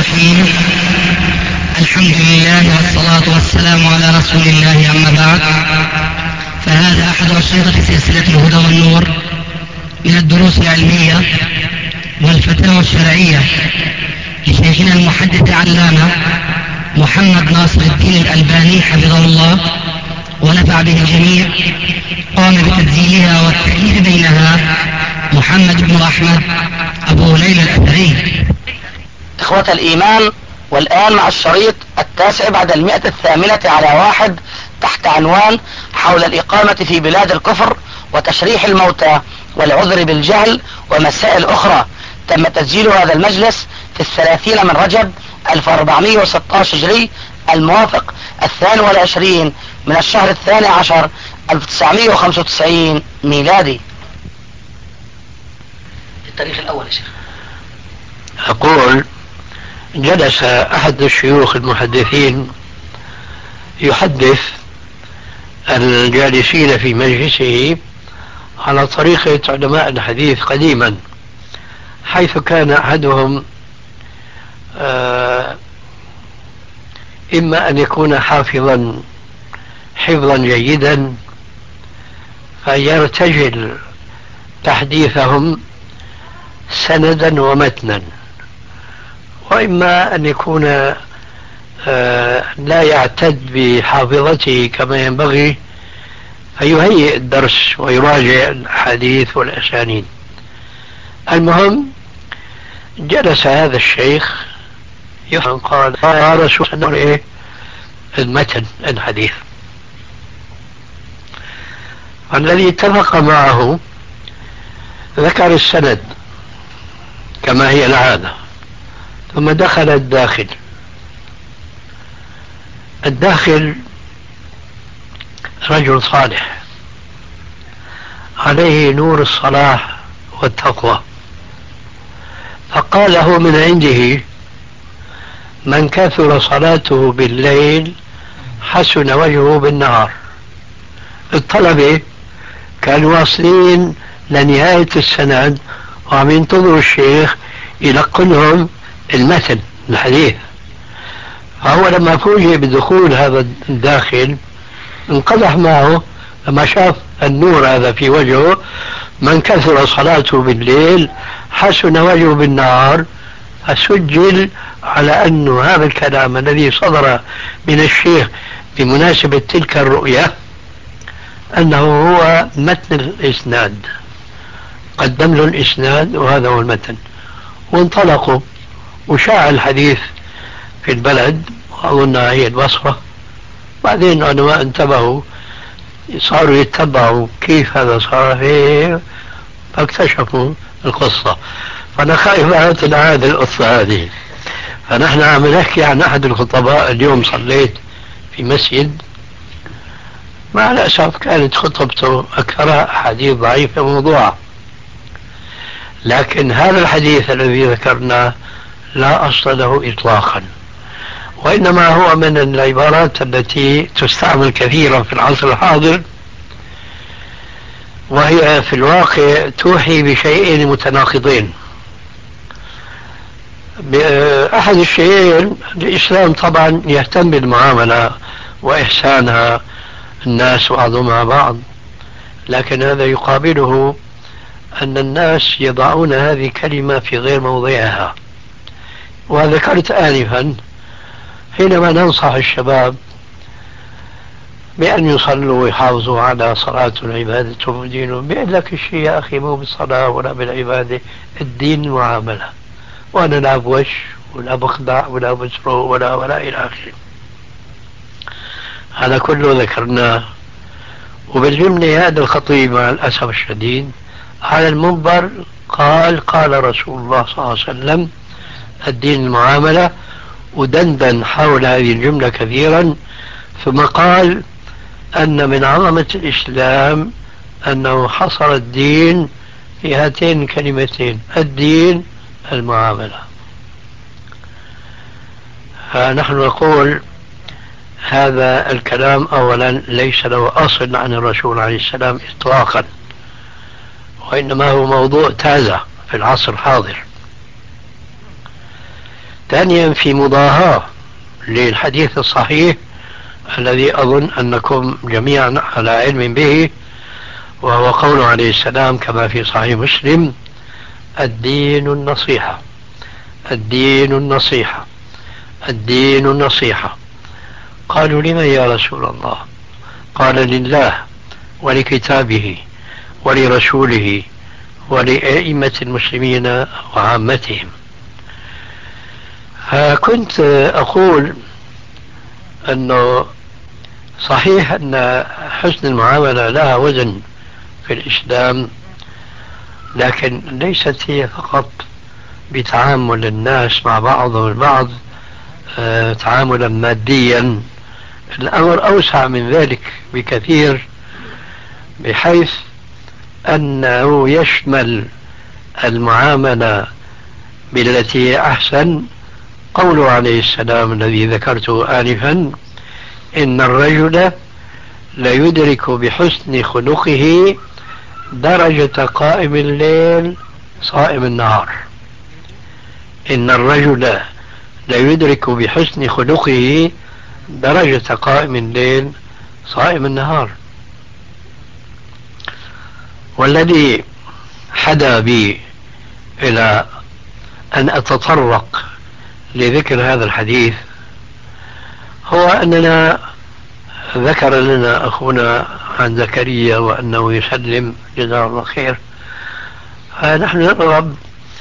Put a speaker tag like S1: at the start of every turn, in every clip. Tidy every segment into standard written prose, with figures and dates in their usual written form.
S1: الرحيم. الحمد لله والصلاة والسلام على رسول الله، أما بعد، فهذا أحد أشرطة سلسلة الهدى والنور من الدروس العلمية والفتاوى الشرعية لشيخنا المحدث العلامة محمد ناصر الدين الألباني حفظه الله ونفع به الجميع. قام بتسجيلها والتأليف بينها محمد بن أحمد أبو ليلى الأثري.
S2: إخوة الإيمان، والآن مع الشريط 9 بعد 108 تحت عنوان حول الإقامة في بلاد الكفر وتشريح الموتى والعذر بالجهل ومسائل أخرى. تم تسجيل هذا المجلس في 30 من رجب 1416 هجري، الموافق 22 من الشهر 12 1995 ميلادي. التاريخ الأول يا شيخ.
S3: أقول: جلس أحد الشيوخ المحدثين يحدث الجالسين في مجلسه على طريقة علماء الحديث قديما، حيث كان أحدهم إما أن يكون حافظا حفظا جيدا فيرتجل تحديثهم سندا ومتنا، وإما أن يكون لا يعتد بحافظته كما ينبغي فيهيئ الدرس ويراجع الحديث والأسانيد. المهم، جلس هذا الشيخ قال: يا رسول الله، المتن الحديث. الذي اتفق معه ذكر السند كما هي العادة، ثم دخل الداخل رجل صالح عليه نور الصلاح والتقوى، فقال له من عنده: من كثر صلاته بالليل حسن وجهه بالنهار. الطلبة كانوا واصلين لنهاية السند وعم ينتظروا الشيخ يلقنهم المتن الحديث، فهو لما فوجئ بدخول هذا الداخل انقضح معه لما شاف النور هذا في وجهه: من كثر صلاته بالليل حسن وجهه بالنهار. فسجل على أن هذا الكلام الذي صدر من الشيخ بمناسبة تلك الرؤية أنه هو متن الإسناد، قدم له الإسناد وهذا هو المتن. وانطلقوا وشاع الحديث في البلد، وأظنها هي البصرة. بعدين العلماء انتبهوا، صاروا يتبعوا كيف هذا صار فيه، فاكتشفوا القصة. فأنا خايف لا تنعاد القصة هذه. فنحن عم نحكي عن أحد الخطباء. اليوم صليت في مسجد، مع الأسف كانت خطبته أكثرها أحاديث ضعيفة موضوعة، لكن هذا الحديث الذي ذكرناه لا أصل له إطلاقا، وإنما هو من العبارات التي تستعمل كثيرا في العصر الحاضر، وهي في الواقع توحي بشيئين متناقضين. أحد الشيئين، الإسلام طبعا يهتم بالمعاملة وإحسانها الناس بعضهم مع بعض، لكن هذا يقابله أن الناس يضعون هذه الكلمة في غير موضعها. وذكرت آنفا حينما ننصح الشباب بأن يصلوا ويحافظوا على صلاة العبادة ودينهم، بيقول لك الشيء يا أخي مو بالصلاة ولا بالعبادة، الدين معاملة، وأنا لا بوش ولا بخدع ولا بسرق ولا إلى آخره. هذا كله ذكرناه. وبالجملة هذا الخطيب مع الأسف الشديد على المنبر قال رسول الله صلى الله عليه وسلم الدين المعاملة، ودندن حول هذه الجملة كثيرا، ثم قال أن من عظمة الإسلام أنه حصر الدين في هاتين الكلمتين: الدين المعاملة. فنحن نقول هذا الكلام أولا ليس له أصل عن الرسول عليه السلام إطلاقا، وإنما هو موضوع تازة في العصر الحاضر. ثانيا في مضاهاة للحديث الصحيح الذي أظن أنكم جميعا على علم به، وهو قوله عليه السلام كما في صحيح مسلم: الدين النصيحة، الدين النصيحة، الدين النصيحة. قالوا: لمن يا رسول الله؟ قال: لله ولكتابه ولرسوله ولأئمة المسلمين وعامتهم. كنت أقول أنه صحيح أن حسن المعاملة لها وزن في الإسلام، لكن ليست هي فقط بتعامل الناس مع بعضهم البعض تعاملا ماديا. الأمر أوسع من ذلك بكثير، بحيث أنه يشمل المعاملة بالتي هي أحسن. قوله عليه السلام الذي ذكرته آنفا: إن الرجل ليدرك بحسن خلقه درجة قائم الليل صائم النهار. إن الرجل ليدرك بحسن خلقه درجة قائم الليل صائم النهار. والذي حدا بي إلى أن أتطرق لذكر هذا الحديث هو أننا ذكر لنا أخونا عن زكريا وأنه يسلم جزاه الله خير، فنحن نرغب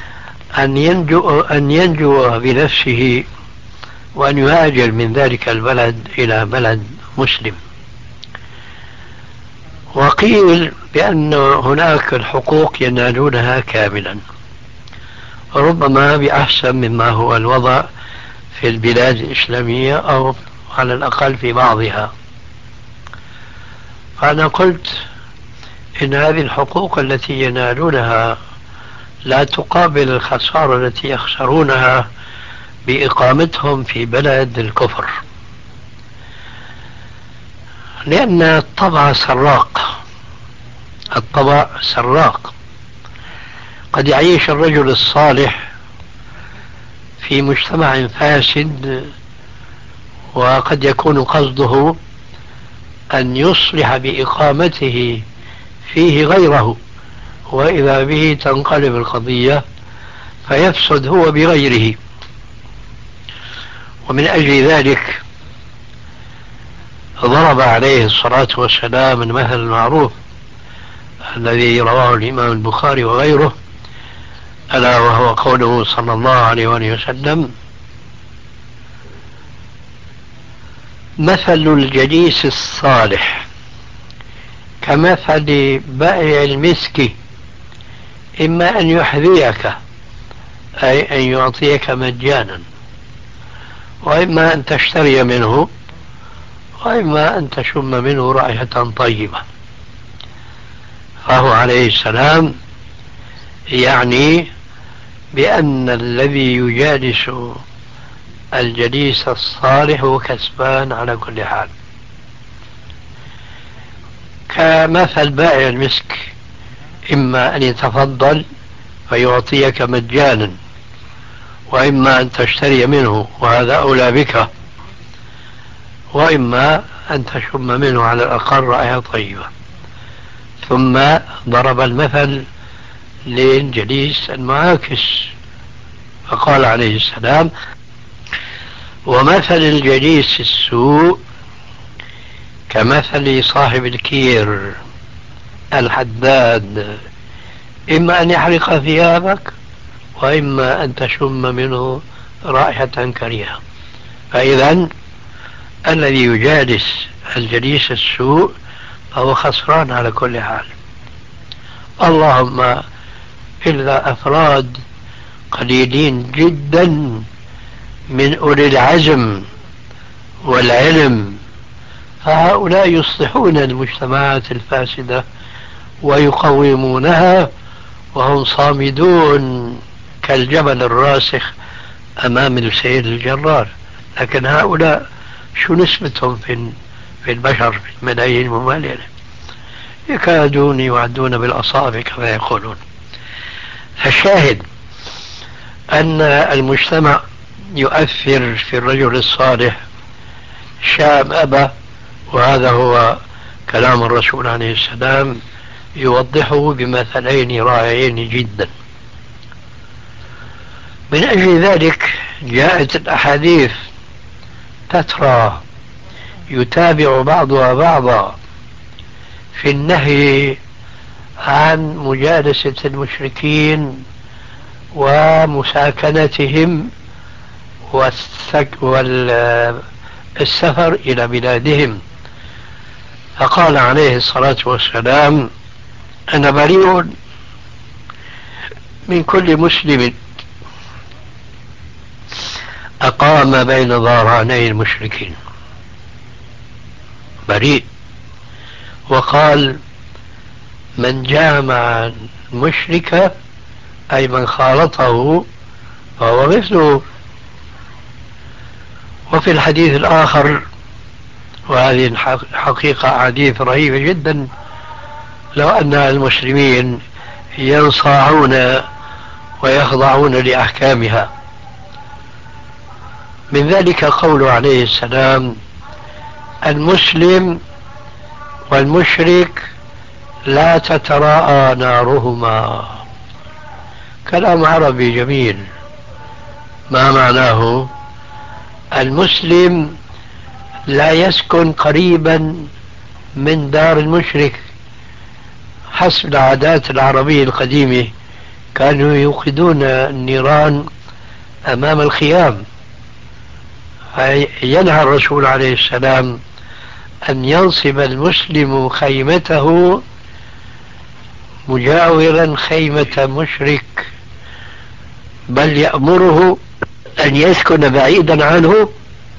S3: أن ينجو بنفسه وأن يهاجر من ذلك البلد إلى بلد مسلم. وقيل بأن هناك الحقوق ينالونها كاملا، ربما بأحسن مما هو الوضع في البلاد الإسلامية أو على الأقل في بعضها. فأنا قلت إن هذه الحقوق التي ينالونها لا تقابل الخسارة التي يخسرونها بإقامتهم في بلد الكفر، لأن الطبع سراق، الطبع سراق. قد يعيش الرجل الصالح في مجتمع فاسد وقد يكون قصده أن يصلح بإقامته فيه غيره، وإذا به تنقلب القضية فيفسد هو بغيره. ومن أجل ذلك ضرب عليه الصلاة والسلام المثل المعروف الذي رواه الإمام البخاري وغيره، ألا وهو قوله صلى الله عليه وسلم: مثل الجليس الصالح كمثل بائع المسك، إما أن يحذيك أي أن يعطيك مجانا، وإما أن تشتري منه، وإما أن تشم منه رائحة طيبة. فهو عليه السلام يعني بأن الذي يجالس الجليس الصالح هو كسبان على كل حال، كمثل بائع المسك، إما أن يتفضل فيعطيك مجانا، وإما أن تشتري منه وهذا أولى بك، وإما أن تشم منه على الأقل رائحة طيبة. ثم ضرب المثل للجليس المعاكس فقال عليه السلام: ومثل الجليس السوء كمثل صاحب الكير الحداد، إما أن يحرق ثيابك وإما أن تشم منه رائحة كريهة. فإذا الذي يجالس الجليس السوء فهو خسران على كل حال، اللهم إلا أفراد قليلين جدا من أولي العزم والعلم، فهؤلاء يصلحون المجتمعات الفاسدة ويقومونها وهم صامدون كالجبل الراسخ أمام السيل الجرار. لكن هؤلاء شو نسبتهم في البشر في الملايين الممالية؟ يكادون يعدون بالأصابع كما يقولون. فالشاهد أن المجتمع يؤثر في الرجل الصالح شاء أم أبى، وهذا هو كلام الرسول عليه السلام يوضحه بمثلين رائعين جدا. من أجل ذلك جاءت الأحاديث تترى يتابع بعضها بعضا في النهي عن مجالسة المشركين ومساكنتهم والسفر إلى بلادهم. فقال عليه الصلاة والسلام: أنا بريء من كل مسلم أقام بين ظهراني المشركين، بريء. وقال: من جامع المشرك أي من خالطه فهو مثله. وفي الحديث الآخر، وهذه الحقيقة حديث رهيبة جدا لو أن المسلمين ينصاعون ويخضعون لأحكامها، من ذلك قوله عليه السلام: المسلم والمشرك لا تتراءى نارهما. كلام عربي جميل. ما معناه؟ المسلم لا يسكن قريبا من دار المشرك. حسب العادات العربية القديمة كانوا يوقدون النيران أمام الخيام. ينهى الرسول عليه السلام أن ينصب المسلم خيمته مجاورا خيمة مشرك، بل يأمره أن يسكن بعيدا عنه،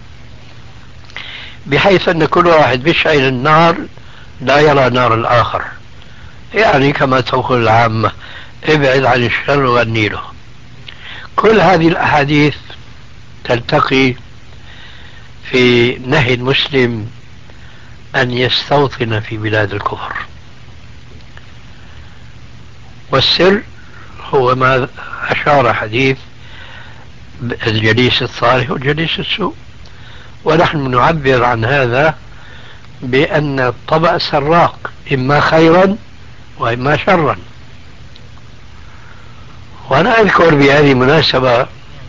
S3: بحيث أن كل واحد بيشعل النار لا يرى نار الآخر، يعني كما تقول العامة: ابعد عن الشر وغني له. كل هذه الأحاديث تلتقي في نهي المسلم أن يستوطن في بلاد الكفر. والسر هو ما أشار حديث الجليس الصالح والجليس السوء، ونحن نعبر عن هذا بأن الطبع سراق، إما خيرا وإما شرا. وأنا أذكر بهذه المناسبة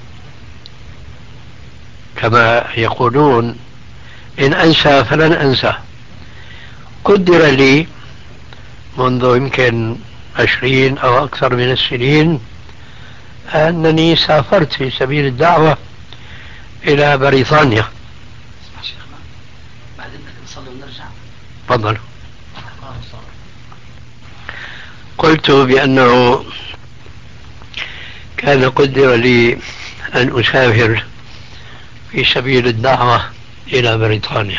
S3: كما يقولون: إن أنسى فلن أنسى. قدر لي منذ يمكن 20 أو أكثر من السنين أنني سافرت في سبيل الدعوة إلى بريطانيا. تفضل. قلت بأنه كان قدر لي أن أسافر في سبيل الدعوة إلى بريطانيا،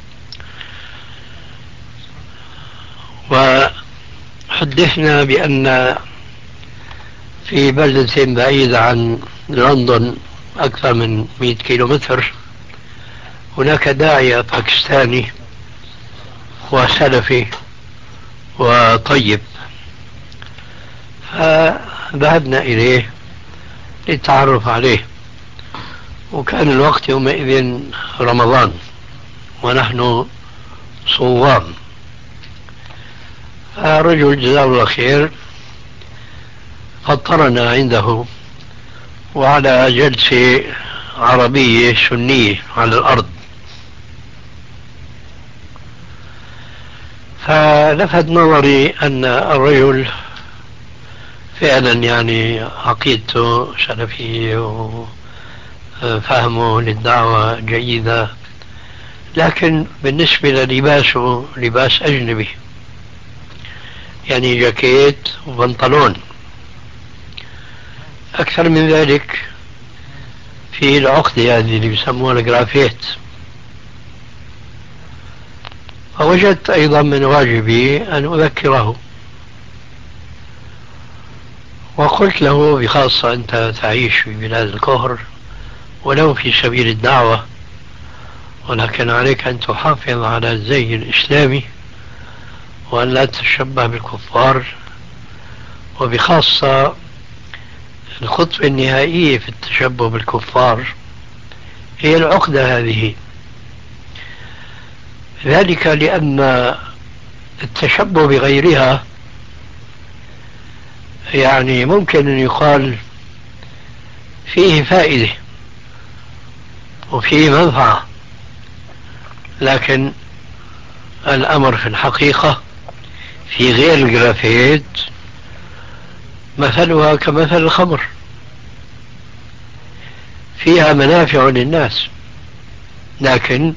S3: وحدثنا بأن في بلدة بعيدة عن لندن أكثر من 100 كيلومتر هناك داعية باكستاني وسلفي وطيب، فذهبنا إليه للتعرف عليه. وكان الوقت يومئذ رمضان ونحن صوام. رجل جزاه الله خير فطرنا عنده وعلى جلسة عربية سنية على الأرض، فلفت نظري أن الرجل فعلا يعني عقيدته سلفية وفهمه للدعوة جيدة، لكن بالنسبة للباسه لباس أجنبي، يعني جاكيت وبنطلون. أكثر من ذلك في العقدة هذه اللي بيسموها الجرافيت. فوجدت أيضا من واجبي أن أذكره، وقلت له بخاصة: أنت تعيش في بلاد الكفر ولو في سبيل الدعوة، ولكن عليك أن تحافظ على الزي الإسلامي وأن لا تتشبه بالكفار، وبخاصة الخطوة النهائية في التشبه بالكفار هي العقدة هذه. ذلك لأن التشبه بغيرها يعني ممكن أن يقال فيه فائدة وفيه منفعة، لكن الأمر في الحقيقة في غير الجرافيت مثلها كمثل الخمر، فيها منافع للناس لكن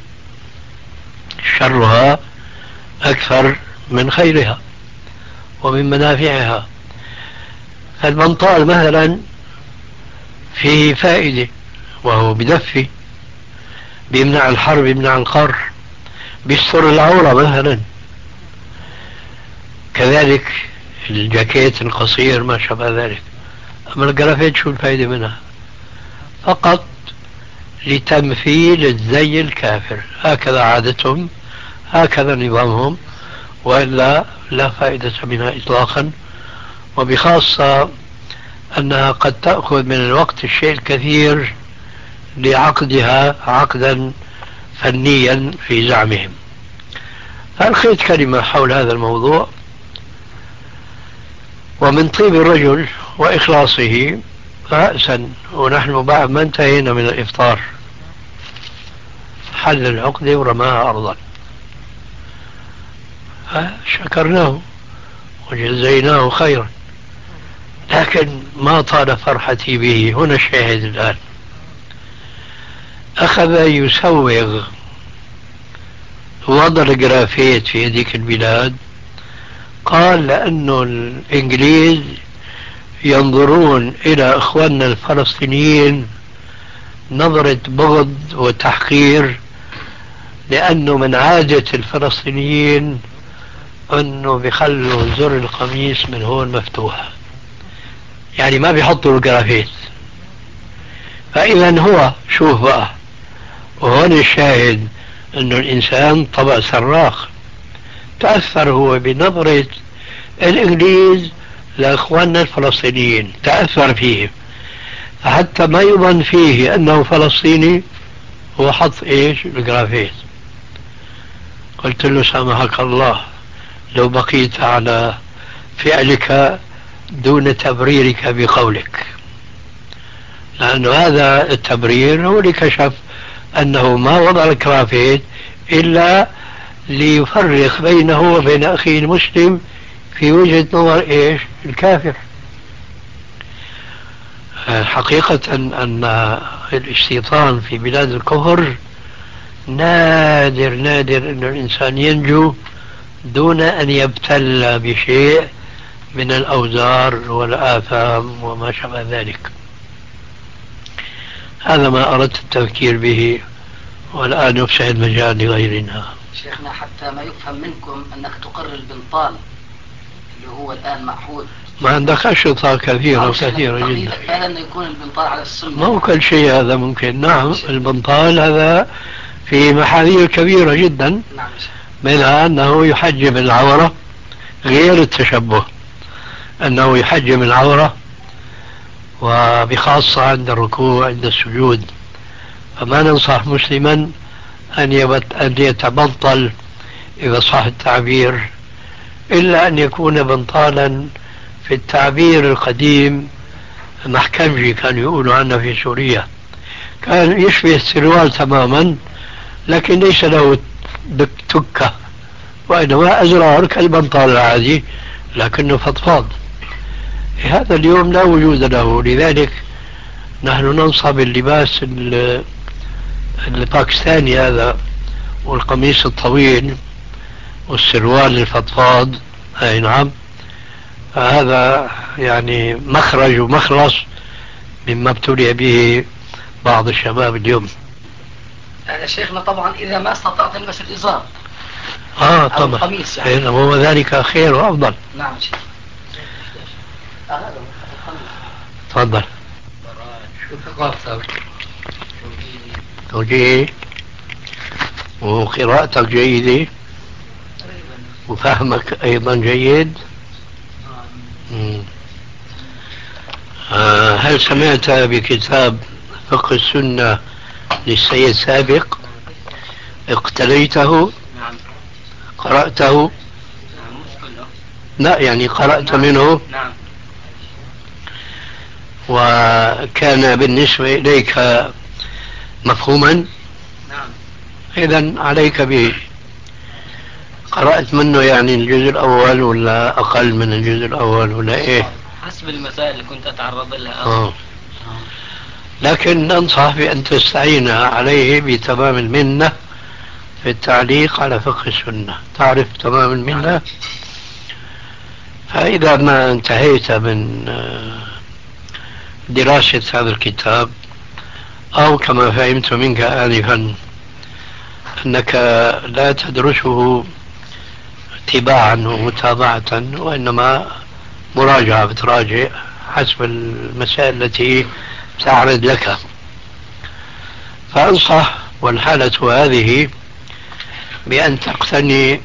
S3: شرها أكثر من خيرها ومن منافعها. المنطال مثلا فيه فائدة، وهو بدفي، بيمنع الحر، بيمنع القر، بيستر العورة مثلا. كذلك الجاكيت القصير ما شابه ذلك. أما الجرافيت شو الفائدة منها؟ فقط لتمثيل الزي الكافر، هكذا عادتهم، هكذا نظامهم، وإلا لا فائدة منها إطلاقا. وبخاصة أنها قد تأخذ من الوقت الشيء الكثير لعقدها عقدا فنيا في زعمهم. فألقيت كلمة حول هذا الموضوع، ومن طيب الرجل وإخلاصه رأسا ونحن بعد ما انتهينا من الإفطار حل العقدة ورماها أرضا، شكرناه وجزيناه خيرا، لكن ما طال فرحتي به. هنا الشاهد الآن، أخذ يسوغ وضع الجرافيت في هذيك البلاد. قال لأنه الإنجليز ينظرون إلى إخواننا الفلسطينيين نظرة بغض وتحقير، لأنه من عادة الفلسطينيين أنه بيخلوا زر القميص من هون مفتوح، يعني ما بيحطوا الجرافيت. فإذا هو شوف بقى، وهون الشاهد أنه الإنسان طبع صراخ، تأثر هو بنظرة الإنجليز لإخواننا الفلسطينيين، تأثر فيهم، فحتى ما يظن فيه أنه فلسطيني هو حط إيش الجرافيت. قلت له سامحك الله لو بقيت على فعلك دون تبريرك بقولك، لأن هذا التبرير هو اللي كشف أنه ما وضع الجرافيت إلا ليفرق بينه وبين أخيه المسلم في وجهة نظر إيش الكافر. حقيقة أن الاستيطان في بلاد الكفر نادر نادر أن الإنسان ينجو دون أن يبتلى بشيء من الأوزار والآثام وما شابه ذلك. هذا ما أردت التفكير به، والآن يفسح المجال لغيرنا.
S2: شيخنا حتى ما يفهم منكم أنك تقر البنطال اللي هو الآن معهود،
S3: ما عندك أشرطة كثيرة كثيرة جدا.
S2: فعلا يكون البنطال على السنة،
S3: ما هو كل شيء هذا ممكن. نعم البنطال هذا في محاذير كبيرة جدا، منها أنه يحجم العورة، غير التشبه أنه يحجم العورة، وبخاصة عند الركوع عند السجود. فما ننصح مسلما أن يتبطل إذا صح التعبير، إلا أن يكون بنطالا في التعبير القديم محكمجي كانوا يقولوا عنه في سوريا، كان يشبه السروال تماما لكن ليس له تكة، وإنما أزرار كالبنطال العادي لكنه فضفاض. هذا اليوم لا وجود له، لذلك نحن ننصب اللباس الباكستاني هذا والقميص الطويل والسروال الفضفاض. أي نعم، هذا يعني مخرج ومخلص مما ابتلي به بعض الشباب اليوم.
S2: هذا شيخنا طبعا إذا ما استطعت تلبس الإزار
S3: طبعا
S2: القميص يعني.
S3: هو ذلك خير وأفضل.
S2: نعم شيخ.
S3: تفضل. شو ثقافتك؟ توجيهي وقراءتك جيدة وفهمك أيضا جيد. هل سمعت بكتاب فقه السنة للسيد سابق اقتليته؟
S2: نعم.
S3: قرأته؟
S2: نعم مش كله.
S3: لا يعني قرأت منه.
S2: نعم.
S3: وكان بالنسبة إليك مفهوما؟
S2: نعم.
S3: إذن عليك به. قرأت منه يعني الجزء الأول ولا أقل من الجزء الأول ولا إيه؟
S2: حسب المسائل اللي كنت أتعرض لها.
S3: لكن ننصح بأن تستعين عليه بتمام المنة في التعليق على فقه السنة. تعرف تمام المنة؟ فإذا ما انتهيت من دراسة هذا الكتاب، أو كما فهمت منك آنفا أنك لا تدرسه اتباعا ومتابعة وإنما مراجعة، بتراجع حسب المسائل التي تعرض لك، فأنصح والحالة هذه بأن تقتني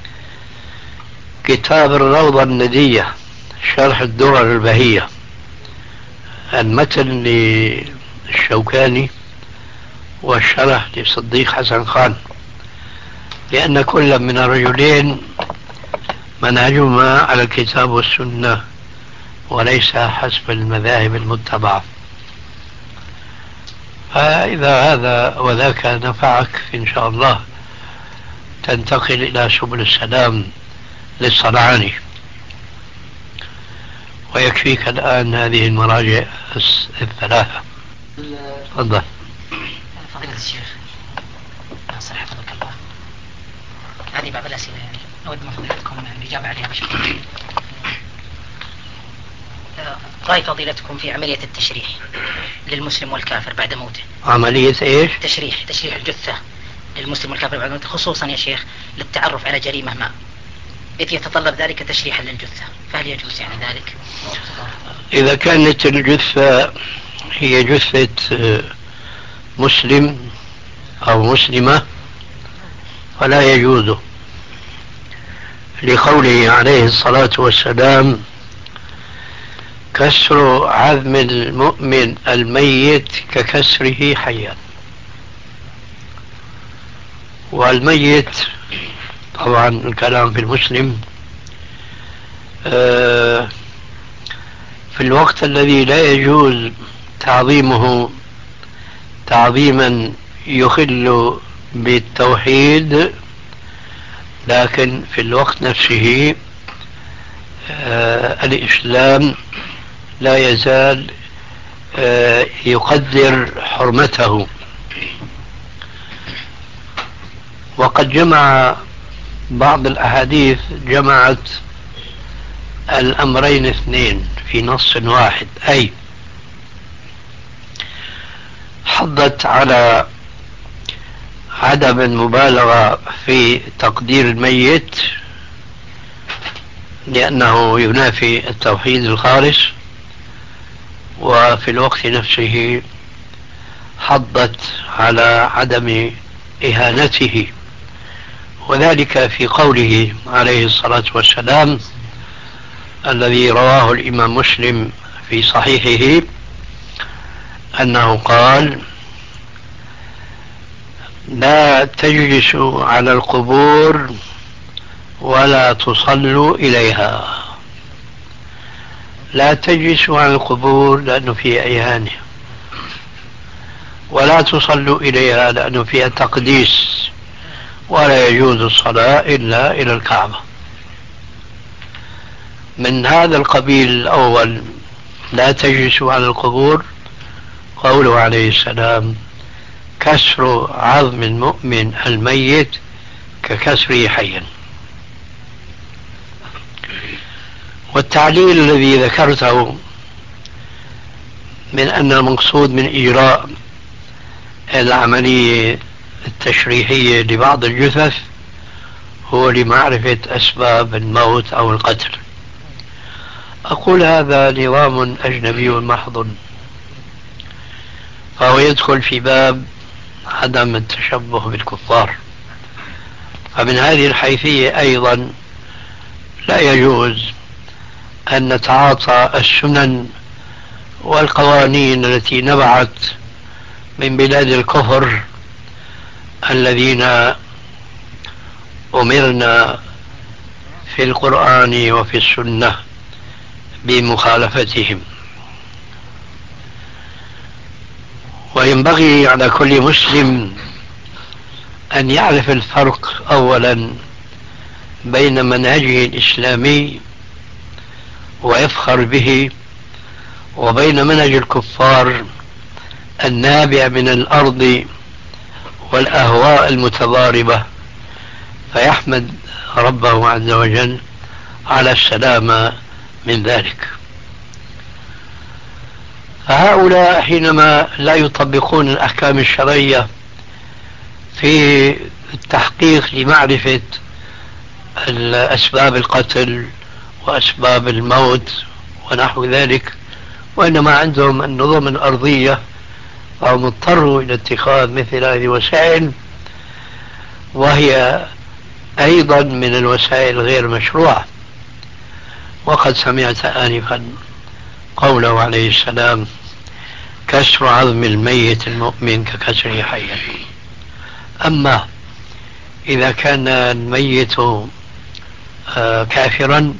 S3: كتاب الروضة الندية شرح الدرر البهية، المتن للشوكاني والشرح لصديق حسن خان، لأن كل من الرجلين منهجهما على الكتاب والسنة وليس حسب المذاهب المتبعة. فإذا هذا وذاك نفعك إن شاء الله تنتقل إلى سبل السلام للصنعاني، ويكفيك الآن هذه المراجع الثلاثة. تفضل.
S1: فضيلة الشيخ ناصر حفظك الله، هذه بعض الأسئلة يعني أود من فضيلتكم الإجابة عليها بشكل. رأي فضيلتكم في عملية التشريح للمسلم والكافر بعد موته.
S3: عملية إيش؟
S1: تشريح الجثة للمسلم والكافر بعد موته، خصوصا يا شيخ للتعرف على جريمة ما، إذ يتطلب ذلك تشريحا للجثة، فهل يجوز يعني ذلك؟
S3: إذا كانت الجثة هي جثة مسلم أو مسلمة فلا يجوز، لقوله عليه الصلاة والسلام: كسر عظم المؤمن الميت ككسره حيا. والميت طبعا الكلام في المسلم في الوقت الذي لا يجوز تعظيمه تعظيما يخل بالتوحيد، لكن في الوقت نفسه الإسلام لا يزال يقدر حرمته. وقد جمع بعض الأحاديث جمعت الأمرين اثنين في نص واحد، أي حضت على عدم المبالغة في تقدير الميت لأنه ينافي التوحيد الخالص، وفي الوقت نفسه حضت على عدم إهانته، وذلك في قوله عليه الصلاة والسلام الذي رواه الإمام مسلم في صحيحه أنه قال: لا تجلسوا على القبور ولا تصلوا إليها. لا تجلسوا على القبور لأنه فيها إهانة، ولا تصلوا إليها لأنه فيها تقديس، ولا يجوز الصلاة إلا إلى الكعبة. من هذا القبيل الأول لا تجلسوا على القبور قوله عليه السلام: كسر عظم المؤمن الميت ككسره حيا. والتعليل الذي ذكرته من أن المقصود من إجراء العملية التشريحية لبعض الجثث هو لمعرفة أسباب الموت أو القتل، أقول هذا نظام أجنبي محض، فهو يدخل في باب عدم التشبه بالكفار. فمن هذه الحيثية أيضا لا يجوز أن نتعاطى السنن والقوانين التي نبعت من بلاد الكفر الذين أمرنا في القرآن وفي السنة بمخالفتهم. وينبغي على كل مسلم أن يعرف الفرق أولا بين منهجه الإسلامي ويفخر به، وبين منهج الكفار النابع من الأرض والأهواء المتضاربة، فيحمد ربه عز وجل على السلامة من ذلك. فهؤلاء حينما لا يطبقون الأحكام الشرعية في التحقيق لمعرفة أسباب القتل وأسباب الموت ونحو ذلك، وإنما عندهم النظم الأرضية، فهم اضطروا إلى اتخاذ مثل هذه الوسائل، وهي أيضا من الوسائل غير مشروعة. وقد سمعت آنفا قوله عليه السلام: كسر عظم الميت المؤمن ككسره حيا. أما إذا كان الميت كافرا،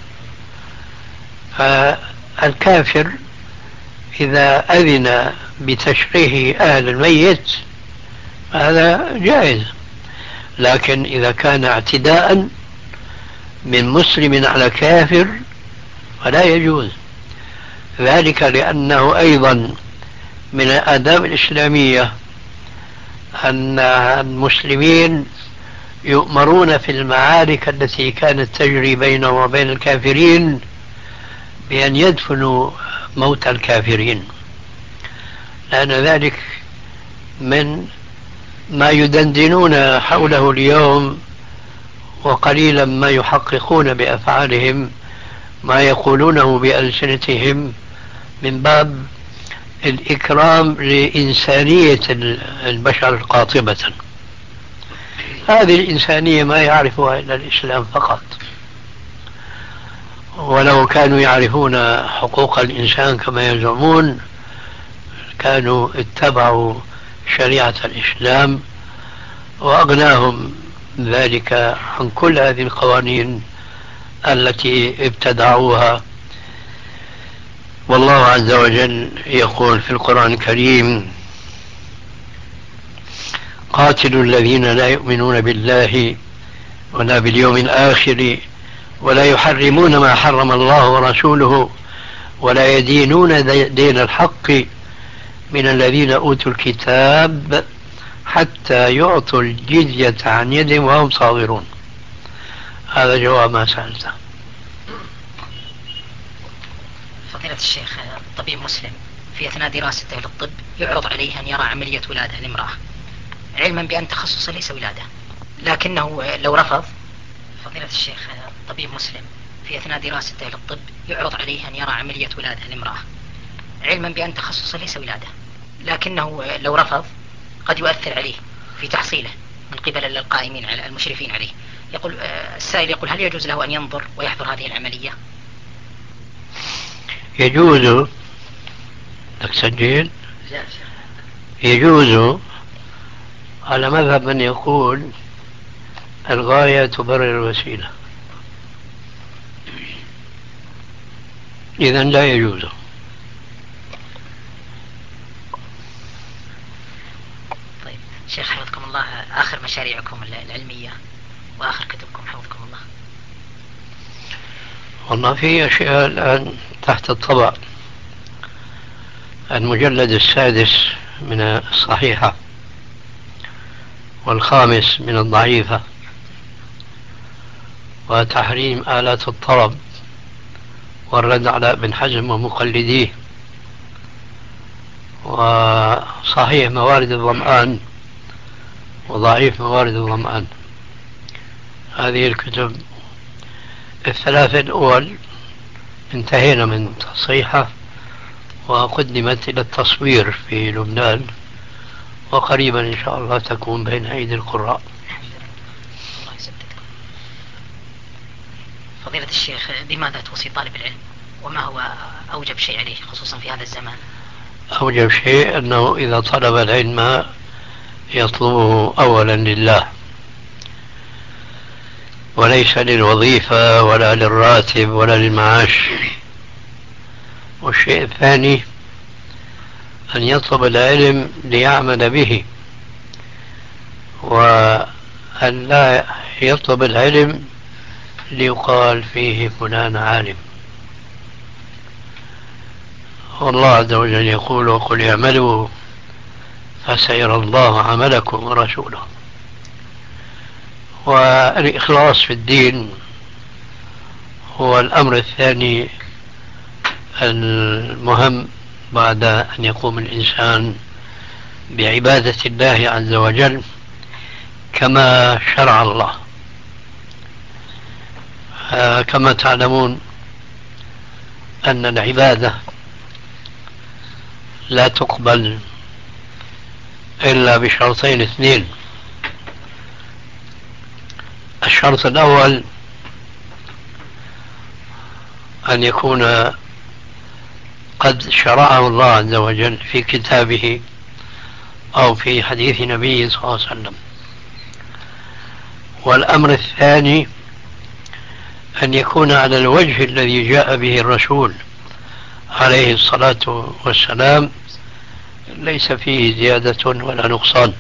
S3: فالكافر إذا أذن بتشريح أهل الميت هذا جائز، لكن إذا كان اعتداء من مسلم على كافر فلا يجوز ذلك، لأنه أيضا من الآداب الإسلامية أن المسلمين يؤمرون في المعارك التي كانت تجري بينهم وبين الكافرين بأن يدفنوا موت الكافرين، لأن ذلك من ما يدندنون حوله اليوم، وقليلا ما يحققون بأفعالهم ما يقولونه بألسنتهم من باب الإكرام لإنسانية البشر قاطبة. هذه الإنسانية ما يعرفها إلا الإسلام فقط، ولو كانوا يعرفون حقوق الإنسان كما يزعمون كانوا اتبعوا شريعة الإسلام وأغناهم ذلك عن كل هذه القوانين التي ابتدعوها. والله عز وجل يقول في القرآن الكريم: قاتلوا الذين لا يؤمنون بالله ولا باليوم الآخر ولا يحرمون ما حرم الله ورسوله ولا يدينون دين الحق من الذين أوتوا الكتاب حتى يعطوا الجزية عن يد وهم صاغرون. هذا جواب ما سألته.
S4: فضيلة الشيخ، طبيب مسلم في أثناء دراسته للطب يعرض عليه أن يرى عملية ولادة لامرأة، علما بأن تخصصه ليس ولادة، لكنه لو رفض. فضيلة الشيخ، طبيب مسلم في أثناء دراسته للطب يعرض عليه أن يرى عملية ولادة لامرأة، علما بأن تخصصه ليس ولادة، لكنه لو رفض قد يؤثر عليه في تحصيله من قبل القائمين على المشرفين عليه. يقول السائل يقول: هل يجوز له أن ينظر ويحضر هذه العملية؟
S3: يجوز لك سجل، يجوز على مذهب من يقول الغاية تبرر الوسيلة، إذن لا يجوز.
S4: طيب شيخ حفظكم الله، آخر مشاريعكم العلمية وآخر كتبكم حفظكم الله؟
S3: والله في أشياء الآن تحت الطبع. المجلد السادس من الصحيحة والخامس من الضعيفة، وتحريم آلات الطرب والرد على ابن حزم ومقلديه، وصحيح موارد الظمآن وضعيف موارد الظمآن. هذه الكتب الثلاثة الأول انتهينا من تصحيحها وقدمت إلى التصوير في لبنان، وقريبا إن شاء الله تكون بين أيدي القراء.
S4: الله يسددكم. فضيلة الشيخ، بماذا توصي طالب العلم، وما هو أوجب شيء عليه خصوصا في هذا الزمان؟
S3: أوجب شيء أنه إذا طلب العلم يطلبه أولا لله وليس للوظيفة ولا للراتب ولا للمعاش. والشيء الثاني أن يطلب العلم ليعمل به، وأن لا يطلب العلم ليقال فيه فلان عالم. والله عز وجل يقول: وقل اعملوا فسيرى الله عملكم ورسوله. والإخلاص في الدين هو الأمر الثاني المهم بعد أن يقوم الإنسان بعبادة الله عز وجل كما شرع الله. كما تعلمون أن العبادة لا تقبل إلا بشرطين اثنين. الشرط الأول أن يكون قد شرعه الله عز وجل في كتابه أو في حديث نبيه صلى الله عليه وسلم. والأمر الثاني أن يكون على الوجه الذي جاء به الرسول عليه الصلاة والسلام، ليس فيه زيادة ولا نقصان.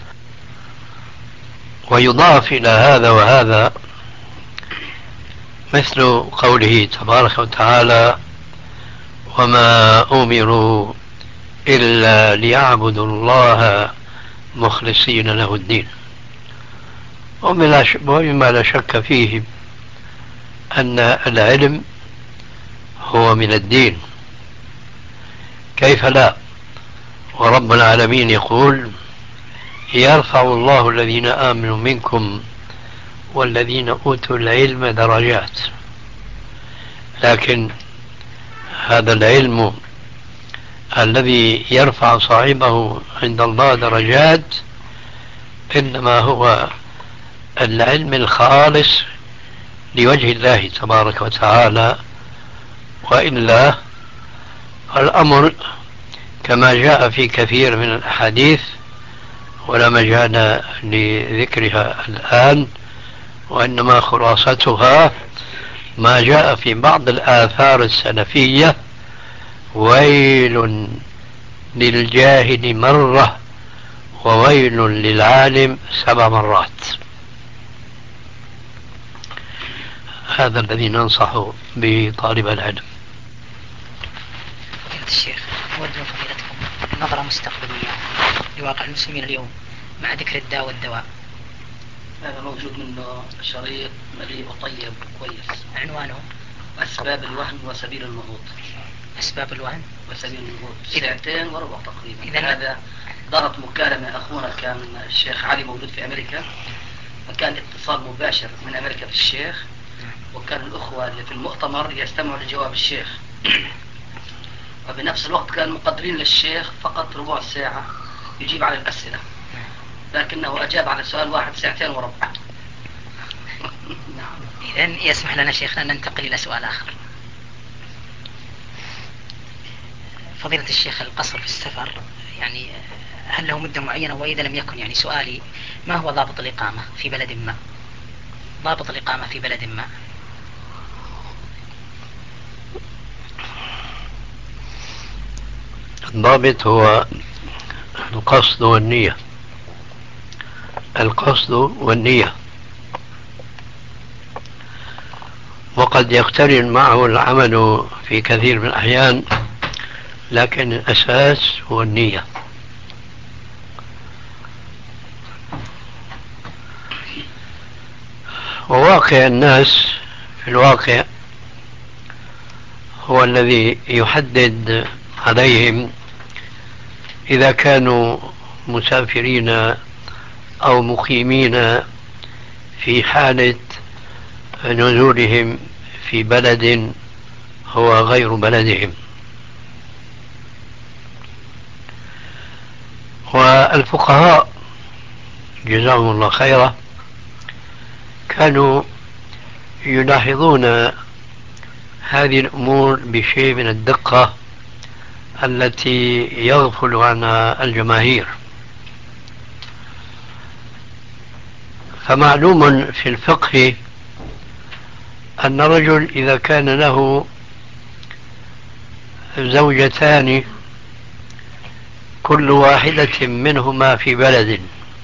S3: ويضاف إلى هذا وهذا مثل قوله تبارك وتعالى: وما أمروا إلا ليعبدوا الله مخلصين له الدين. ومما لا شك فيه أن العلم هو من الدين، كيف لا؟ ورب العالمين يقول: يرفع الله الذين آمنوا منكم والذين أوتوا العلم درجات. لكن هذا العلم الذي يرفع صاحبه عند الله درجات إنما هو العلم الخالص لوجه الله تبارك وتعالى، وإلا الأمر كما جاء في كثير من الأحاديث ولا مجال لذكرها الآن، وإنما خلاصتها ما جاء في بعض الآثار السلفية: ويل للجاهل مرة وويل للعالم 7 مرات. هذا الذي ننصح به طالب العلم.
S4: الشيخ، أود من فضيلتكم نظرة مستقبلية لواقع المسلمين اليوم مع ذكر الداء والدواء.
S2: هذا موجود منه شريط مليء وطيب وكويس،
S4: عنوانه
S2: أسباب الوهن وسبيل النهوض.
S4: أسباب الوهن
S2: وسبيل النهوض، 2 وربع تقريبا.
S4: هذا
S2: دارت مكالمة، أخونا كان الشيخ علي موجود في أمريكا، فكان اتصال مباشر من أمريكا في الشيخ، وكان الأخوة اللي في المؤتمر يستمعوا لجواب الشيخ، وبنفس الوقت كانوا مقدرين للشيخ فقط ربع ساعة يجيب على الأسئلة، لكنه أجاب على سؤال واحد 2 وربع.
S4: إذن يسمح لنا شيخنا أن ننتقل إلى سؤال آخر. فضيلة الشيخ، القصر في السفر يعني هل له مدة معينة؟ وإذا لم يكن يعني سؤالي: ما هو ضابط الإقامة في بلد ما؟ ضابط الإقامة في بلد ما.
S3: الضابط هو القصد والنية. القصد والنية، وقد يقترن معه العمل في كثير من الأحيان، لكن الأساس هو النية. وواقع الناس في الواقع هو الذي يحدد عليهم إذا كانوا مسافرين أو مقيمين في حالة نزولهم في بلد هو غير بلدهم. والفقهاء جزاهم الله خيرا كانوا يلاحظون هذه الأمور بشيء من الدقة التي يغفل عنها الجماهير. فمعلوم في الفقه أن الرجل إذا كان له زوجتان كل واحدة منهما في بلد،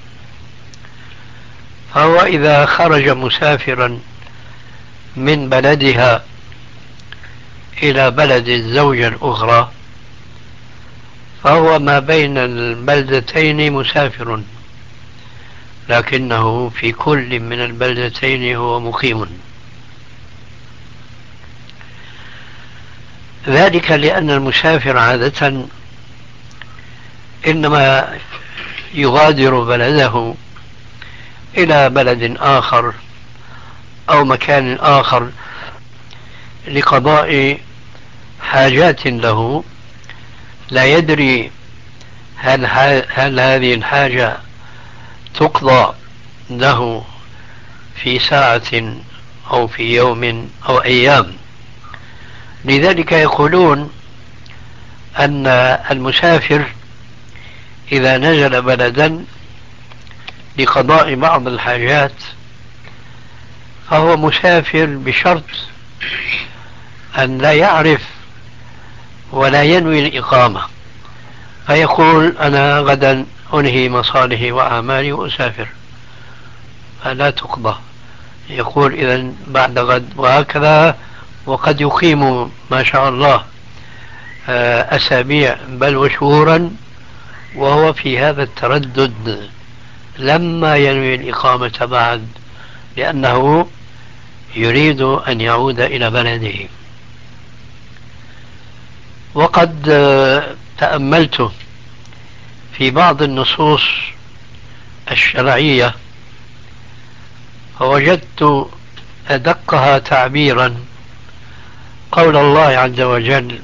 S3: فهو إذا خرج مسافرا من بلدها إلى بلد الزوجة الأخرى فهو ما بين البلدتين مسافر، لكنه في كل من البلدتين هو مقيم. ذلك لأن المسافر عادة إنما يغادر بلده إلى بلد آخر أو مكان آخر لقضاء حاجات له، لا يدري هل هذه الحاجة تقضى له في ساعة أو في يوم أو أيام. لذلك يقولون أن المسافر إذا نزل بلدا لقضاء بعض الحاجات فهو مسافر بشرط أن لا يعرف ولا ينوي الإقامة، فيقول أنا غدا أنهي مصالحي وأعمالي وأسافر، فلا تقضى. يقول إذن بعد غد وهكذا، وقد يقيم ما شاء الله أسابيع بل وشهورا وهو في هذا التردد لما ينوي الإقامة بعد، لأنه يريد أن يعود إلى بلده. وقد تأملت في بعض النصوص الشرعية فوجدت أدقها تعبيرا قول الله عز وجل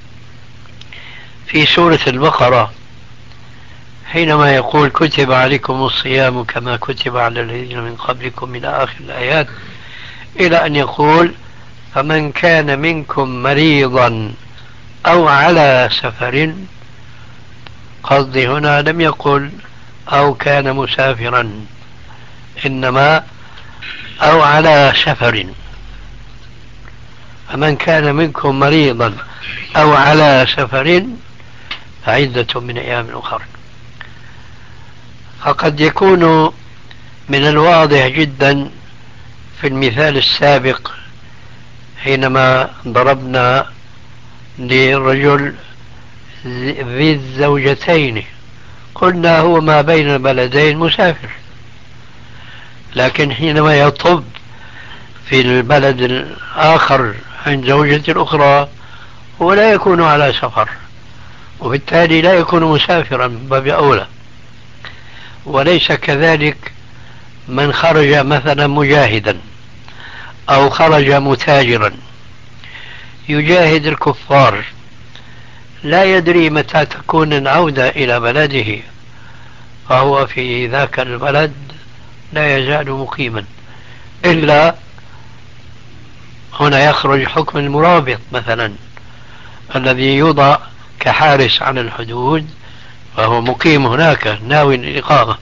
S3: في سورة البقرة حينما يقول كتب عليكم الصيام كما كتب على الذين من قبلكم إلى آخر الآيات، إلى أن يقول فمن كان منكم مريضا أو على سفر. قصدي هنا لم يقل أو كان مسافرا، إنما أو على سفر. فمن كان منكم مريضا أو على سفر فعدة من أيام أخرى. فقد يكون من الواضح جدا في المثال السابق حينما ضربنا للرجل ذي الزوجتين قلنا هو ما بين البلدين مسافر، لكن حينما يطب في البلد الآخر عند زوجة الأخرى هو لا يكون على سفر، وبالتالي لا يكون مسافرا باب أولى. وليس كذلك من خرج مثلا مجاهدا أو خرج متاجرا يجاهد الكفار، لا يدري متى تكون العودة إلى بلده، فهو في ذاك البلد لا يزال مقيما، إلا هنا يخرج حكم المرابط مثلا الذي يوضع كحارس على الحدود، فهو مقيم هناك ناوي الإقامة.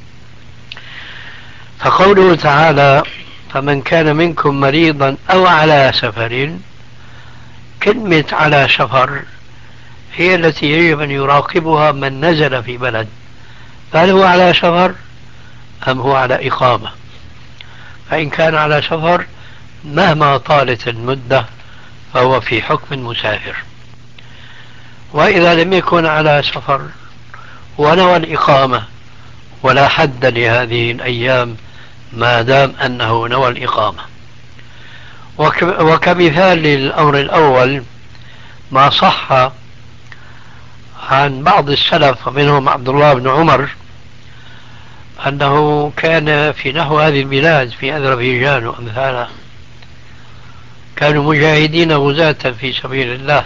S3: فقوله تعالى فمن كان منكم مريضا أو على سفر، كلمة على سفر هي التي يجب أن يراقبها من نزل في بلد، فهل هو على سفر أم هو على إقامة؟ فإن كان على سفر مهما طالت المدة فهو في حكم المسافر، وإذا لم يكن على سفر ونوى الإقامة ولا حد لهذه الأيام ما دام أنه نوى الإقامة. وكمثال للأمر الأول ما صح عن بعض السلف ومنهم عبد الله بن عمر أنه كان في نحو هذه البلاد في أذربيجان وأمثالها كانوا مجاهدين غزاة في سبيل الله،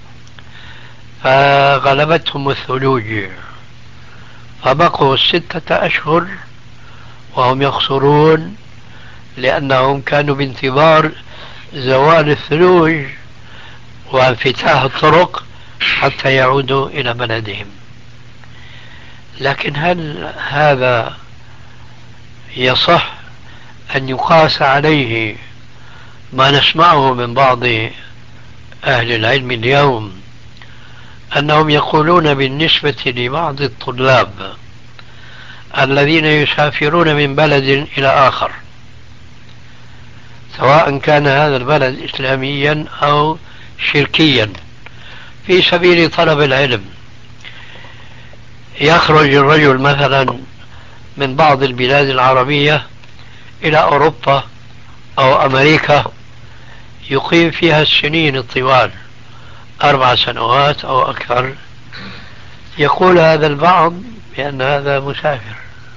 S3: فغلبتهم الثلوج فبقوا 6 أشهر وهم يخسرون، لأنهم كانوا بانتظار زوال الثلوج وانفتاح الطرق حتى يعودوا إلى بلدهم. لكن هل هذا يصح أن يقاس عليه ما نسمعه من بعض أهل العلم اليوم، أنهم يقولون بالنسبة لبعض الطلاب الذين يسافرون من بلد إلى آخر، سواء كان هذا البلد إسلاميا أو شركيا، في سبيل طلب العلم، يخرج الرجل مثلا من بعض البلاد العربية إلى أوروبا أو أمريكا، يقيم فيها السنين الطوال 4 سنوات أو أكثر، يقول هذا البعض بأن هذا مسافر.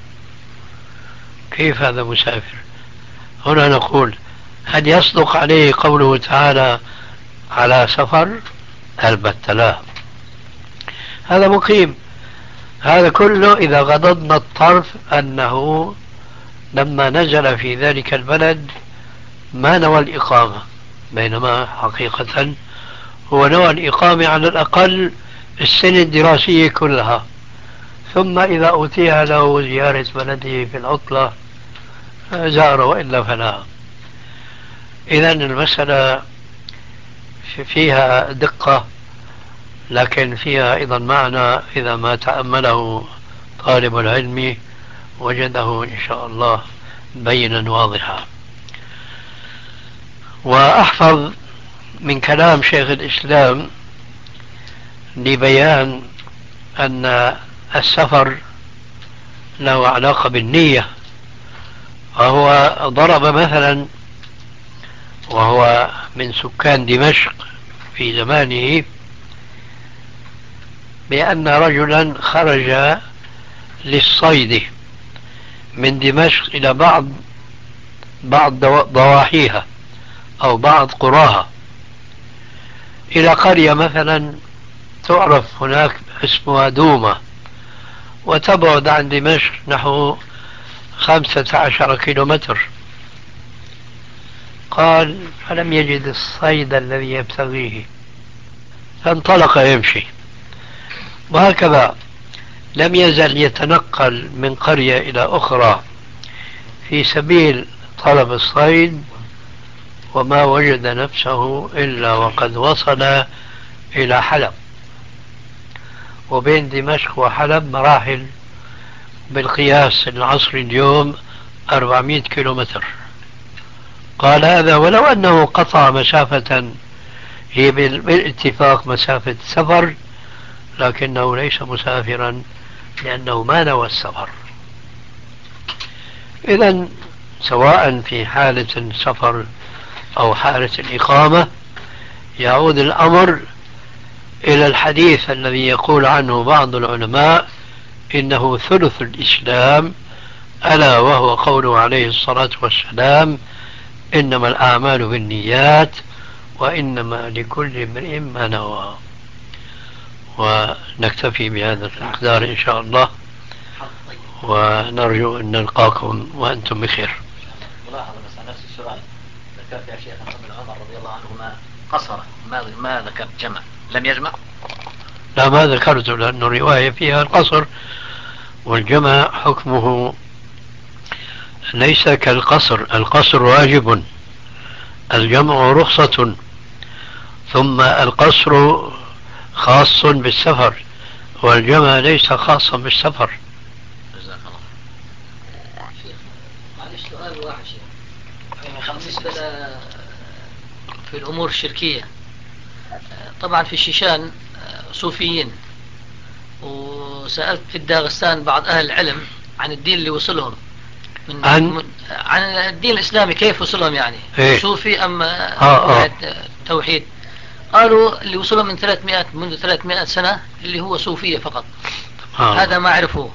S3: كيف هذا مسافر؟ هنا نقول هل يصدق عليه قوله تعالى على سفر؟ البتة لا، هذا مقيم. هذا كله إذا غضضنا الطرف أنه لما نزل في ذلك البلد ما نوى الإقامة، بينما حقيقة هو نوى الإقامة على الأقل السنة الدراسية كلها، ثم إذا أتيح له زيارة بلده في العطلة زار، وإلا فلا. إذن المسألة فيها دقة، لكن فيها أيضا معنى إذا ما تأمله طالب العلم وجده إن شاء الله بينا واضحا. وأحفظ من كلام شيخ الإسلام لبيان أن السفر له علاقة بالنية، وهو ضرب مثلا، وهو من سكان دمشق في زمانه، بأن رجلا خرج للصيد من دمشق إلى بعض ضواحيها أو بعض قراها، إلى قرية مثلا تعرف هناك اسمها دومة، وتبعد عن دمشق نحو 15 كيلومتر. قال فلم يجد الصيد الذي يبتغيه فانطلق يمشي، وهكذا لم يزل يتنقل من قرية إلى أخرى في سبيل طلب الصيد، وما وجد نفسه إلا وقد وصل إلى حلب، وبين دمشق وحلب مراحل بالقياس العصري اليوم 400 كيلومتر. قال هذا ولو أنه قطع مسافة هي بالاتفاق مسافة سفر، لكنه ليس مسافرا لأنه ما نوى السفر. إذن سواء في حالة السفر أو حالة الإقامة، يعود الأمر إلى الحديث الذي يقول عنه بعض العلماء إنه ثلث الإسلام، ألا وهو قوله عليه الصلاة والسلام إنما الأعمال بالنيات وإنما لكل امرئ ما نوى. ونكتفي بهذا المقدار إن شاء الله، ونرجو أن نلقاكم وأنتم بخير.
S5: ملاحظة بس على نفس السؤال، ذكرت يا شيخ ابن عمر رضي الله عنهما قصر، ما ذكرت جمع، لم يجمع؟
S3: لا ما ذكرته، لأنه الرواية فيها القصر، والجمع حكمه ليس كالقصر. القصر واجب، الجمع رخصة، ثم القصر خاص بالسفر، والجمع ليس خاصا بالسفر.
S5: جزاك الله.
S2: معلش سؤال واحد شيء بالنسبة في الأمور الشركية. طبعا في الشيشان صوفيين، وسألت في الداغستان بعض أهل العلم عن الدين اللي وصلهم عن الدين الإسلامي، كيف وصلهم يعني صوفي أم توحيد. قالوا اللي وصلهم منذ 300 سنة اللي هو صوفية فقط. هذا ما عرفوه.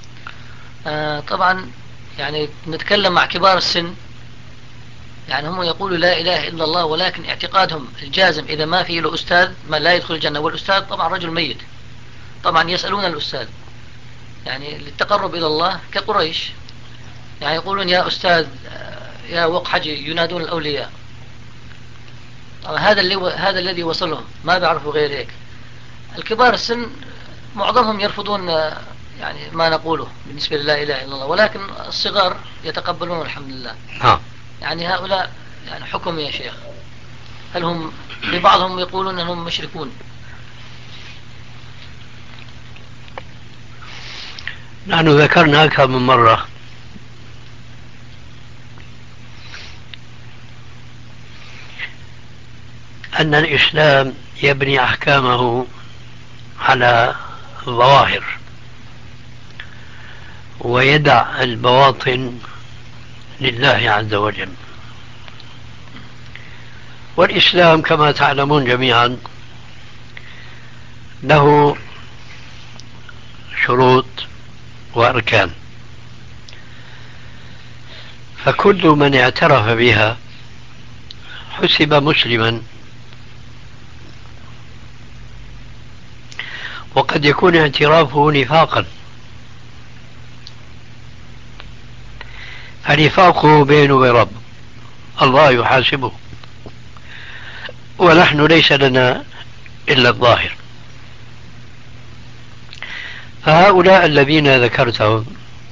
S2: طبعا يعني نتكلم مع كبار السن، يعني هم يقولوا لا إله إلا الله، ولكن اعتقادهم الجازم إذا ما في له أستاذ ما لا يدخل الجنة، والأستاذ طبعا رجل ميت. طبعا يسألون الأستاذ يعني للتقرب إلى الله كقريش، يعني يقولون يا أستاذ يا وقحجي، ينادون الأولياء. طبعا هذا الذي وصلهم، ما بيعرفوا غير هيك. الكبار السن معظمهم يرفضون يعني ما نقوله بالنسبة للا إله إلا الله، ولكن الصغار يتقبلون الحمد لله. يعني هؤلاء يعني حكم يا شيخ، هل هم ببعضهم يقولون أنهم مشركون؟
S3: نحن ذكرنا أكثر من مرة أن الإسلام يبني أحكامه على الظواهر ويدع البواطن لله عز وجل. والإسلام كما تعلمون جميعا له شروط وأركان، فكل من اعترف بها حسب مسلما، وقد يكون اعترافه نفاقا، فنفاقه بينه وبين رب الله يحاسبه، ونحن ليس لنا إلا الظاهر. فهؤلاء الذين ذكرتهم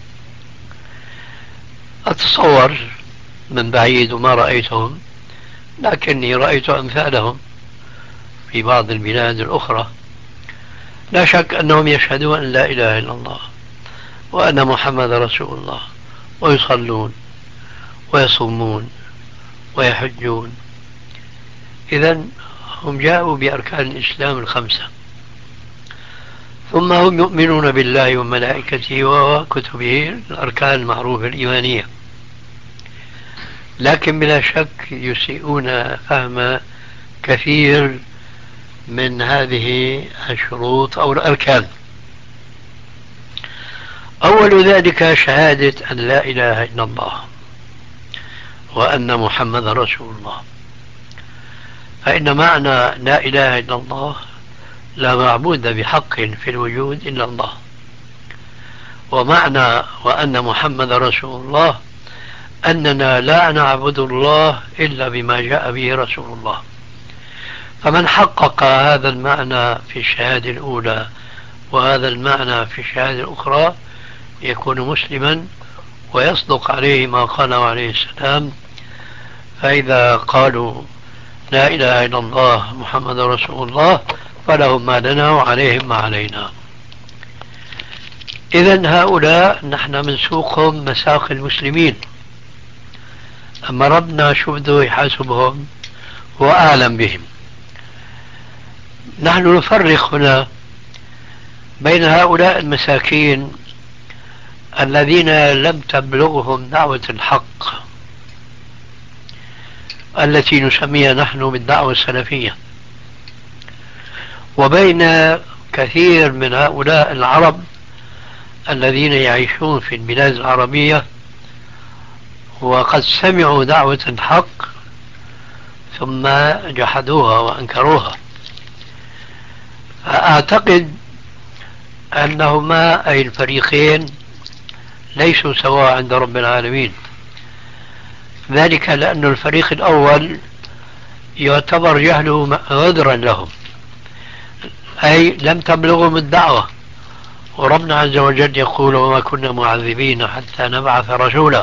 S3: أتصور من بعيد وما رأيتهم، لكني رأيت أمثالهم في بعض البلاد الأخرى، لا شك أنهم يشهدون أن لا إله إلا الله وأن محمد رسول الله، ويصلون ويصومون ويحجون. إذن هم جاءوا بأركان الإسلام الخمسة، ثم هم يؤمنون بالله وملائكته وكتبه، الأركان المعروفة الإيمانية، لكن بلا شك يسيئون فهم كثير من هذه الشروط أو الأركان. أول ذلك شهادة أن لا إله إلا الله وأن محمد رسول الله. فإن معنى لا إله إلا الله لا معبود بحق في الوجود إلا الله، ومعنى وأن محمد رسول الله أننا لا نعبد الله إلا بما جاء به رسول الله. فمن حقق هذا المعنى في الشهادة الأولى وهذا المعنى في الشهادة الأخرى يكون مسلما، ويصدق عليه ما قاله عليه السلام: فإذا قالوا لا إله إلا الله محمد رسول الله فلهم ما لنا وعليهم ما علينا. إذن هؤلاء نحن منسوقهم مساق المسلمين، أما ربنا شو بده يحاسبهم هو أعلم بهم. نحن نفرق هنا بين هؤلاء المساكين الذين لم تبلغهم دعوة الحق التي نسميها نحن بالدعوة السلفية، وبين كثير من هؤلاء العرب الذين يعيشون في البلاد العربية وقد سمعوا دعوة الحق ثم جحدوها وأنكروها. فأعتقد أنهما أي الفريقين ليسوا سواء عند رب العالمين، ذلك لأن الفريق الأول يعتبر جهله عذرا لهم، أي لم تبلغهم الدعوة، وربنا عز وجل يقول: وما كنا معذبين حتى نبعث رسولا.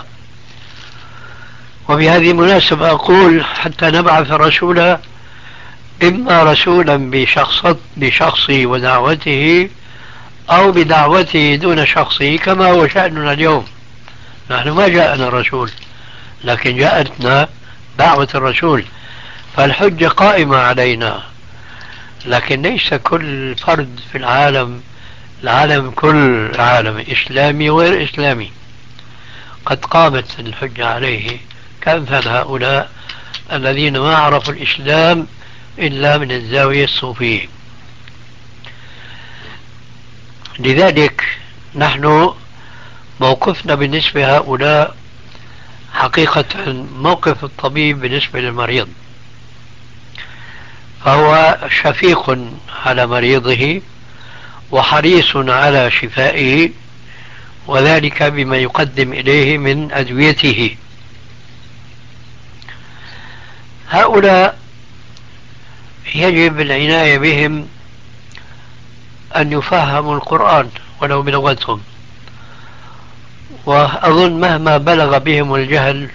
S3: وبهذه المناسبة أقول حتى نبعث رسولا، إما رسولا بشخصه ودعوته، أو بدعوته دون شخصه كما هو شأننا اليوم. نحن ما جاءنا رسول، لكن جاءتنا دعوة الرسول، فالحجة قائمة علينا. لكن ليس كل فرد في العالم كل عالم إسلامي وغير إسلامي قد قامت الحجة عليه، كأمثال هؤلاء الذين ما عرفوا الإسلام إلا من الزاوية الصوفية. لذلك نحن موقفنا بالنسبة لهؤلاء حقيقة موقف الطبيب بالنسبة للمريض، فهو شفيق على مريضه وحريص على شفائه، وذلك بما يقدم إليه من أدويته. هؤلاء يجب العناية بهم أن يفهموا القرآن ولو بلغتهم. وأظن مهما بلغ بهم الجهل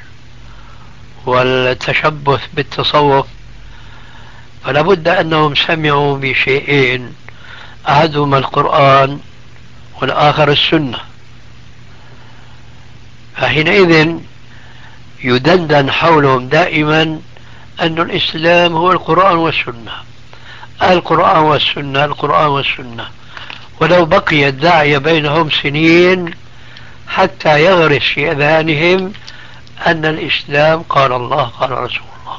S3: والتشبث بالتصوف فلا بد أنهم سمعوا بشيئين، أحدهما القرآن والآخر السنة. فحينئذ يدندن حولهم دائما أن الإسلام هو القرآن والسنة، القرآن والسنة، القرآن والسنة. ولو بقي الداعية بينهم سنين حتى يغرس في أذهانهم أن الإسلام قال الله قال رسول الله.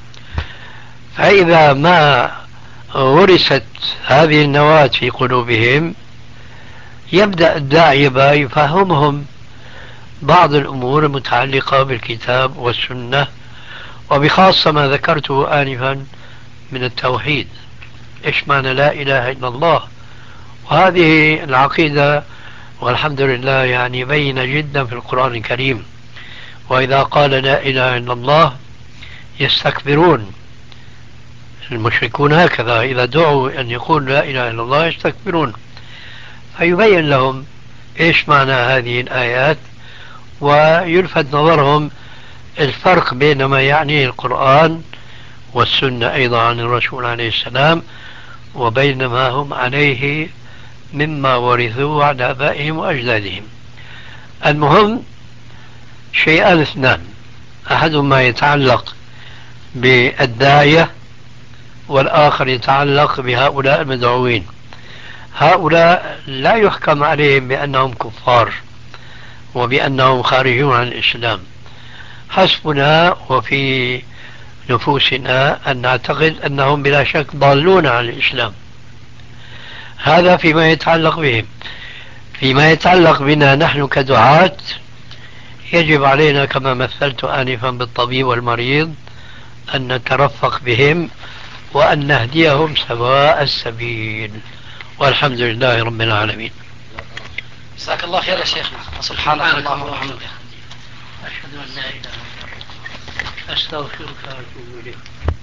S3: فإذا ما غرست هذه النواة في قلوبهم يبدأ الداعية يفهمهم بعض الأمور المتعلقة بالكتاب والسنة، وبخاصة ما ذكرته آنفا من التوحيد. إيش معنى لا إله إلا الله؟ وهذه العقيدة والحمد لله يعني بينة جدا في القرآن الكريم. وإذا قال لا إله إلا الله يستكبرون، المشركون هكذا إذا دعوا أن يقول لا إله إلا الله يستكبرون. فيبين لهم إيش معنى هذه الآيات، ويلفت نظرهم الفرق بين ما يعنيه القرآن والسنة أيضا عن الرسول عليه السلام وبين ما هم عليه مما ورثوه عن آبائهم وأجدادهم. المهم شيئان اثنان، أحدهما يتعلق بالداعية والآخر يتعلق بهؤلاء المدعوين. هؤلاء لا يحكم عليهم بأنهم كفار وبأنهم خارجون عن الإسلام. حسبنا وفي نفوسنا أن نعتقد أنهم بلا شك ضالون عن الإسلام. هذا فيما يتعلق بهم. فيما يتعلق بنا نحن كدعاة يجب علينا كما مثلت آنفا بالطبيب والمريض أن نترفق بهم وأن نهديهم سواء السبيل، والحمد لله رب العالمين.
S4: جزاك الله خير يا شيخنا، سبحانك اللهم وبحمدك،
S3: أشهد أن لا إله إلا أنت أستغفرك وأتوب إليك.